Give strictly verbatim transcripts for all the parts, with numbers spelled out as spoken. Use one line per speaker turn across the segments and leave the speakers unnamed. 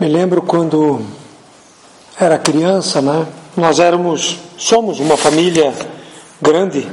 Me lembro quando era criança, né? Nós éramos, somos uma família grande.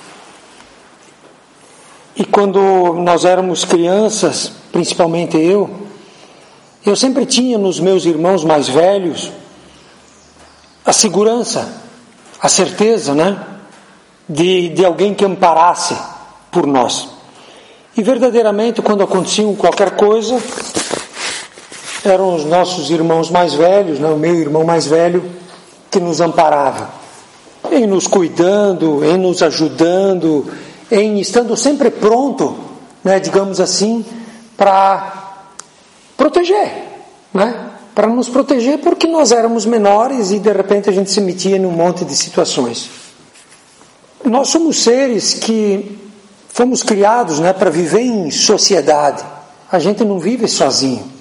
E quando nós éramos crianças, principalmente eu, eu sempre tinha nos meus irmãos mais velhos a segurança, a certeza, né? De, de alguém que amparasse por nós. E verdadeiramente, quando acontecia qualquer coisa, eram os nossos irmãos mais velhos, né? O meu irmão mais velho, que nos amparava, em nos cuidando, em nos ajudando, em estando sempre pronto, né? Digamos assim, para proteger, né? Para nos proteger, porque nós éramos menores e de repente a gente se metia num monte de situações. Nós somos seres que fomos criados, né, para viver em sociedade. A gente não vive sozinho.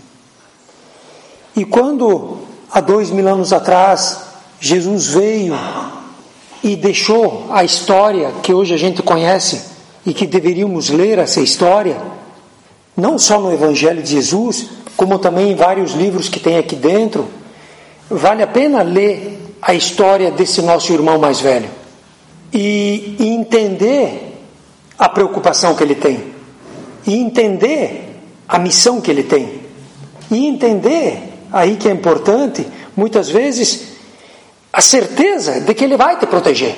E quando, há dois mil anos atrás, Jesus veio e deixou a história que hoje a gente conhece e que deveríamos ler essa história, não só no Evangelho de Jesus, como também em vários livros que tem aqui dentro, vale a pena ler a história desse nosso irmão mais velho e, e entender a preocupação que ele tem, e entender a missão que ele tem, e entender, aí que é importante, muitas vezes, a certeza de que ele vai te proteger,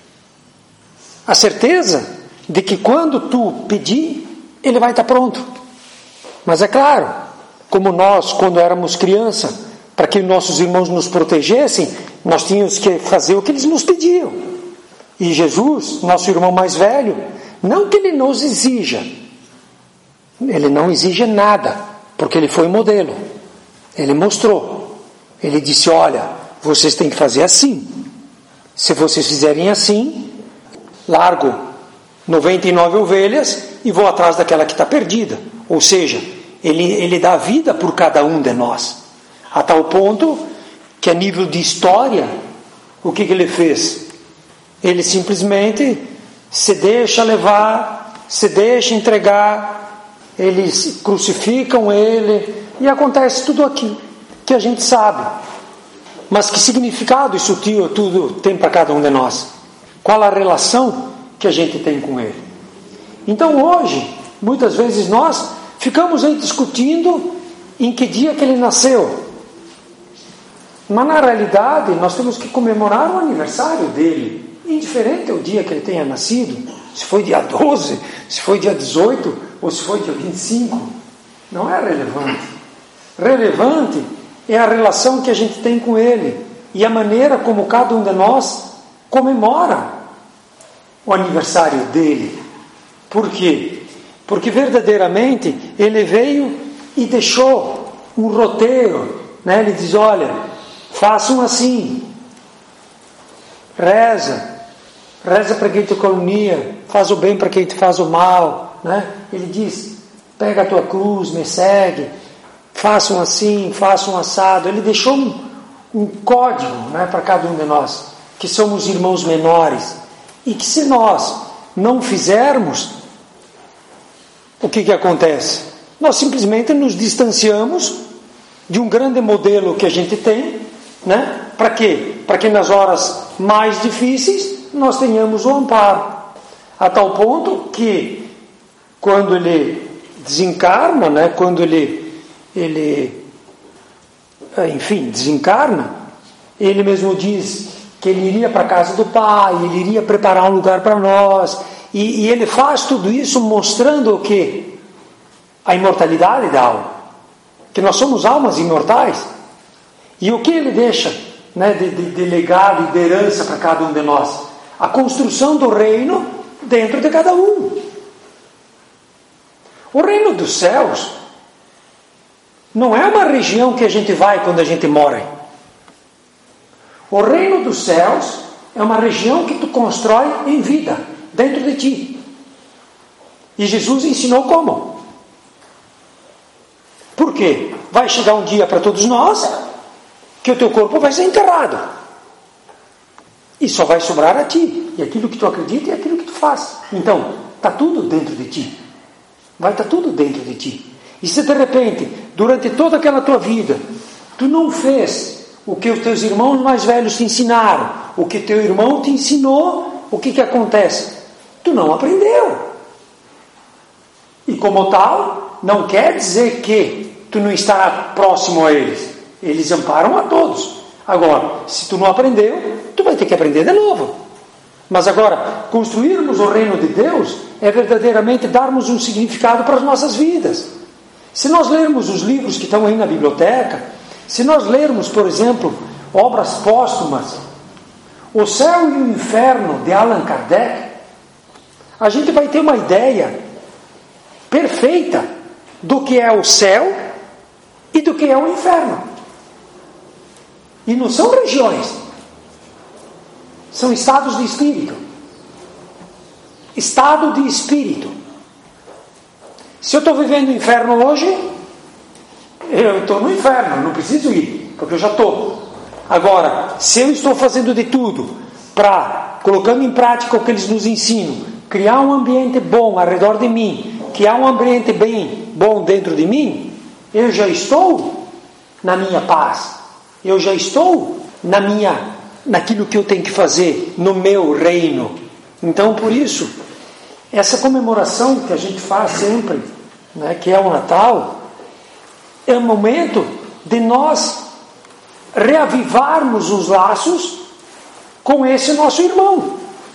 a certeza de que quando tu pedir, ele vai estar pronto. Mas é claro, como nós, quando éramos criança, para que nossos irmãos nos protegessem, nós tínhamos que fazer o que eles nos pediam. E Jesus, nosso irmão mais velho, não que ele nos exija, ele não exige nada, porque ele foi modelo, ele mostrou, ele disse, olha, vocês têm que fazer assim, se vocês fizerem assim, largo noventa e nove ovelhas e vou atrás daquela que está perdida. Ou seja, ele, ele dá vida por cada um de nós, a tal ponto que a nível de história, o que, que ele fez? Ele simplesmente se deixa levar, se deixa entregar, eles crucificam ele e acontece tudo aquilo que a gente sabe. Mas que significado isso tudo tem para cada um de nós? Qual a relação que a gente tem com ele? Então hoje, muitas vezes nós ficamos aí discutindo em que dia que ele nasceu. Mas na realidade nós temos que comemorar o aniversário dele, indiferente o dia que ele tenha nascido, se foi dia doze, se foi dia dezoito ou se foi dia vinte e cinco, não é relevante. Relevante é a relação que a gente tem com ele e a maneira como cada um de nós comemora o aniversário dele. Por quê? Porque verdadeiramente ele veio e deixou um roteiro, né? Ele diz, olha, façam assim, reza, reza para quem te calunia, faz o bem para quem te faz o mal, né? Ele diz, pega a tua cruz, me segue, façam assim, façam assado. Ele deixou um, um código, né, para cada um de nós, que somos irmãos menores, e que se nós não fizermos, o que que acontece? Nós simplesmente nos distanciamos de um grande modelo que a gente tem, né? Para quê? Para que nas horas mais difíceis nós tenhamos o amparo, a tal ponto que quando ele desencarna, né? Quando ele, ele, enfim, desencarna, ele mesmo diz que ele iria para a casa do Pai, ele iria preparar um lugar para nós, e, e ele faz tudo isso mostrando o quê? A imortalidade da alma, que nós somos almas imortais. E o que ele deixa, né, de, de, de legado e de herança para cada um de nós? A construção do reino dentro de cada um. O reino dos céus não é uma região que a gente vai quando a gente morre. O reino dos céus é uma região que tu constrói em vida, dentro de ti. E Jesus ensinou como. Por quê? Vai chegar um dia para todos nós que o teu corpo vai ser enterrado. E só vai sobrar a ti. E aquilo que tu acredita e aquilo que tu faz. Então, está tudo dentro de ti. Vai estar tudo dentro de ti. E se de repente, durante toda aquela tua vida, tu não fez o que os teus irmãos mais velhos te ensinaram, o que teu irmão te ensinou, o que que acontece? Tu não aprendeu. E como tal, não quer dizer que tu não estará próximo a eles. Eles amparam a todos. Agora, se tu não aprendeu, tu vai ter que aprender de novo. Mas agora, construirmos o reino de Deus é verdadeiramente darmos um significado para as nossas vidas. Se nós lermos os livros que estão aí na biblioteca, se nós lermos, por exemplo, obras póstumas, O Céu e o Inferno, de Allan Kardec, a gente vai ter uma ideia perfeita do que é o céu e do que é o inferno. E não são regiões, são estados de espírito. Estado de espírito. Se eu estou vivendo o inferno hoje, eu estou no inferno, não preciso ir, porque eu já estou. Agora, se eu estou fazendo de tudo para, colocando em prática o que eles nos ensinam, criar um ambiente bom ao redor de mim, criar um ambiente bem bom dentro de mim, eu já estou na minha paz, eu já estou na minha, naquilo que eu tenho que fazer, no meu reino. Então, por isso, essa comemoração que a gente faz sempre, né, que é o Natal, é um momento de nós reavivarmos os laços com esse nosso irmão.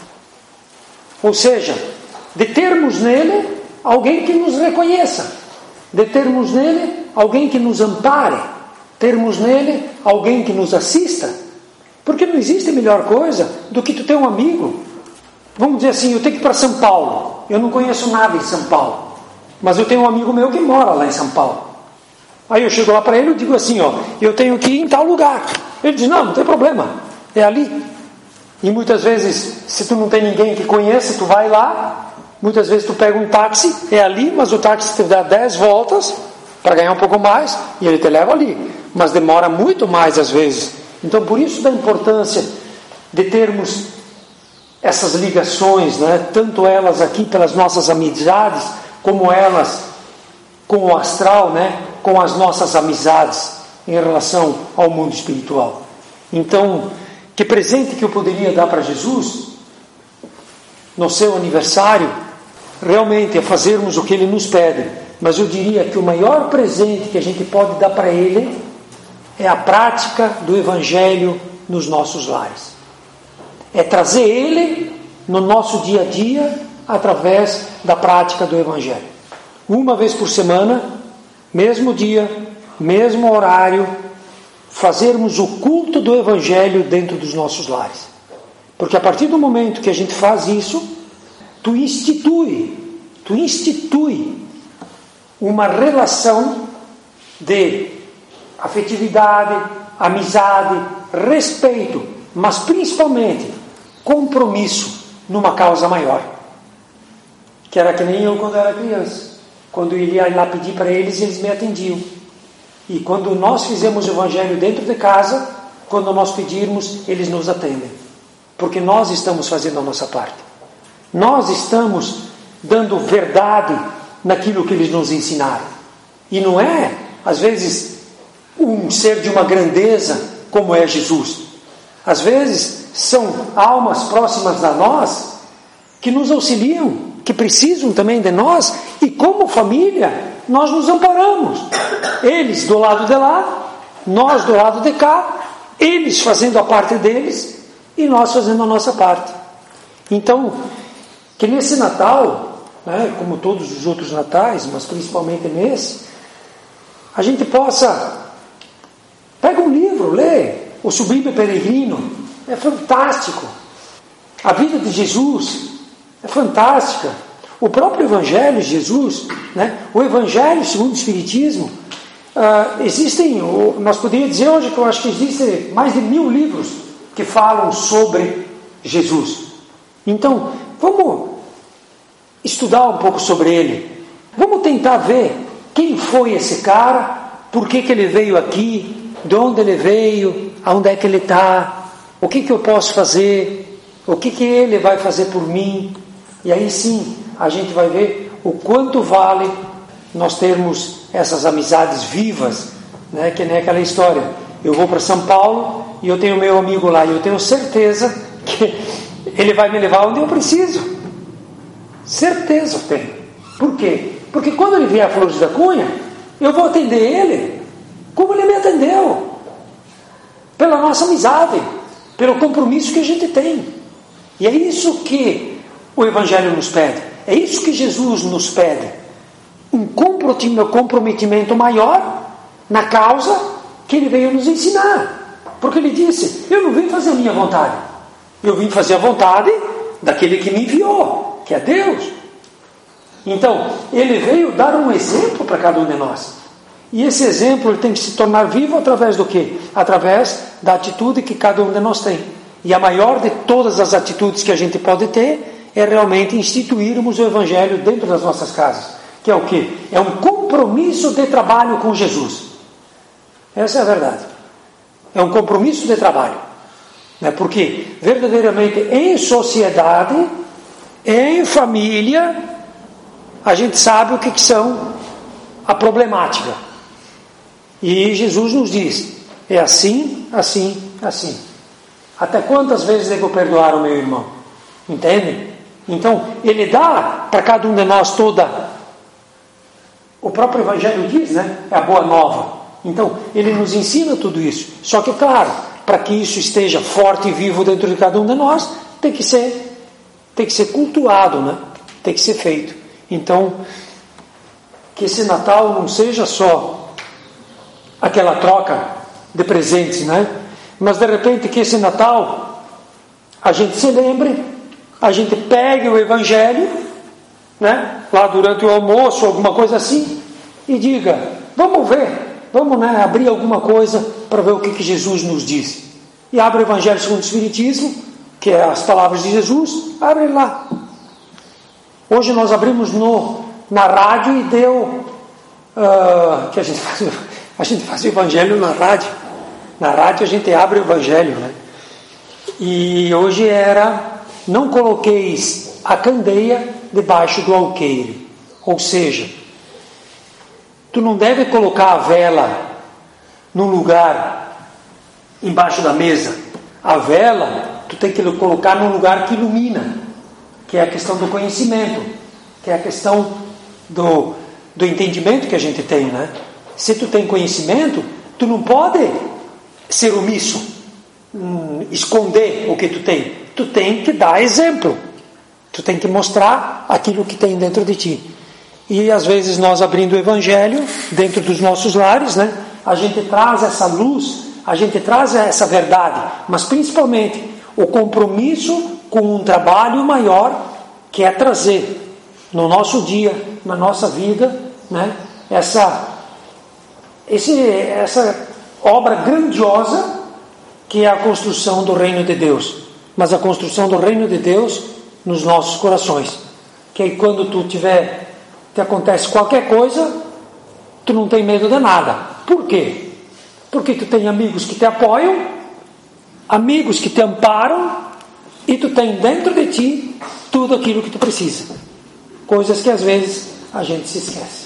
Ou seja, de termos nele alguém que nos reconheça, de termos nele alguém que nos ampare, termos nele alguém que nos assista, porque não existe melhor coisa do que tu ter um amigo. Vamos dizer assim, eu tenho que ir para São Paulo, eu não conheço nada em São Paulo, mas eu tenho um amigo meu que mora lá em São Paulo. Aí eu chego lá para ele e digo assim, ó, eu tenho que ir em tal lugar. Ele diz, não, não tem problema, é ali. E muitas vezes, se tu não tem ninguém que conheça, tu vai lá, muitas vezes tu pega um táxi, é ali, mas o táxi te dá dez voltas para ganhar um pouco mais, e ele te leva ali, mas demora muito mais às vezes. Então por isso da importância de termos essas ligações, né? Tanto elas aqui pelas nossas amizades, como elas com o astral, né? Com as nossas amizades em relação ao mundo espiritual. Então, que presente que eu poderia dar para Jesus no seu aniversário, realmente é fazermos o que Ele nos pede, mas eu diria que o maior presente que a gente pode dar para Ele é a prática do Evangelho nos nossos lares. É trazer Ele no nosso dia a dia através da prática do Evangelho. Uma vez por semana, mesmo dia, mesmo horário, fazermos o culto do Evangelho dentro dos nossos lares. Porque a partir do momento que a gente faz isso, tu institui, tu institui uma relação de afetividade, amizade, respeito, mas principalmente compromisso numa causa maior. Que era que nem eu quando era criança. Quando eu ia lá pedir para eles, eles me atendiam. E quando nós fizemos o Evangelho dentro de casa, quando nós pedirmos, eles nos atendem. Porque nós estamos fazendo a nossa parte. Nós estamos dando verdade naquilo que eles nos ensinaram. E não é, às vezes, um ser de uma grandeza como é Jesus. Às vezes, são almas próximas a nós que nos auxiliam, que precisam também de nós, e como família, nós nos amparamos. Eles do lado de lá, nós do lado de cá, eles fazendo a parte deles e nós fazendo a nossa parte. Então, que nesse Natal, né, como todos os outros natais, mas principalmente nesse, a gente possa, pega um livro, lê, O Sublime Peregrino, é fantástico. A vida de Jesus é fantástica. O próprio Evangelho de Jesus, né? O Evangelho segundo o Espiritismo, uh, existem, nós poderíamos dizer hoje que eu acho que existem mais de mil livros que falam sobre Jesus. Então, vamos estudar um pouco sobre ele. Vamos tentar ver quem foi esse cara, por que, que ele veio aqui, de onde ele veio, aonde é que ele está, o que, que eu posso fazer, o que, que ele vai fazer por mim. E aí sim, a gente vai ver o quanto vale nós termos essas amizades vivas, né? Que nem aquela história, eu vou para São Paulo e eu tenho meu amigo lá, e eu tenho certeza que ele vai me levar onde eu preciso. Certeza eu tenho. Por quê? Porque quando ele vier a Flores da Cunha, eu vou atender ele como ele me atendeu, pela nossa amizade, pelo compromisso que a gente tem. E é isso que o Evangelho nos pede, é isso que Jesus nos pede, um comprometimento maior na causa que ele veio nos ensinar. Porque ele disse, eu não vim fazer a minha vontade, eu vim fazer a vontade daquele que me enviou, que é Deus. Então, ele veio dar um exemplo para cada um de nós. E esse exemplo ele tem que se tornar vivo através do quê? Através da atitude que cada um de nós tem. E a maior de todas as atitudes que a gente pode ter é realmente instituirmos o Evangelho dentro das nossas casas. Que é o quê? É um compromisso de trabalho com Jesus. Essa é a verdade. É um compromisso de trabalho. Né? Porque verdadeiramente em sociedade, em família, a gente sabe o que, que são a problemática. E Jesus nos diz, é assim, assim, assim. Até quantas vezes devo perdoar o meu irmão? Entende? Então, ele dá para cada um de nós toda... O próprio Evangelho diz, né? É a boa nova. Então, ele nos ensina tudo isso. Só que, claro, para que isso esteja forte e vivo dentro de cada um de nós, tem que ser, tem que ser cultuado, né? Tem que ser feito. Então, que esse Natal não seja só aquela troca de presentes, né? Mas de repente que esse Natal a gente se lembre, a gente pegue o Evangelho, né? Lá durante o almoço, alguma coisa assim, e diga, vamos ver, vamos, né, abrir alguma coisa para ver o que, que Jesus nos diz. E abre o Evangelho segundo o Espiritismo, que é as palavras de Jesus, abre lá. Hoje nós abrimos no, na rádio e deu uh, que a gente faz, a gente faz o Evangelho na rádio. Na rádio a gente abre o Evangelho, né? E hoje era, não coloqueis a candeia debaixo do alqueire. Ou seja, tu não deve colocar a vela num lugar embaixo da mesa. A vela tu tem que colocar num lugar que ilumina, que é a questão do conhecimento, que é a questão do, do entendimento que a gente tem, né? Se tu tem conhecimento, tu não pode ser omisso, hum, esconder o que tu tem. Tu tem que dar exemplo. Tu tem que mostrar aquilo que tem dentro de ti. E às vezes nós abrindo o Evangelho dentro dos nossos lares, né? A gente traz essa luz, a gente traz essa verdade, mas principalmente o compromisso com um trabalho maior, que é trazer no nosso dia, na nossa vida, né? Essa, esse, essa obra grandiosa que é a construção do reino de Deus. Mas a construção do reino de Deus nos nossos corações. Que aí quando tu tiver, te acontece qualquer coisa, tu não tem medo de nada. Por quê? Porque tu tem amigos que te apoiam, amigos que te amparam, e tu tem dentro de ti tudo aquilo que tu precisa. Coisas que às vezes a gente se esquece.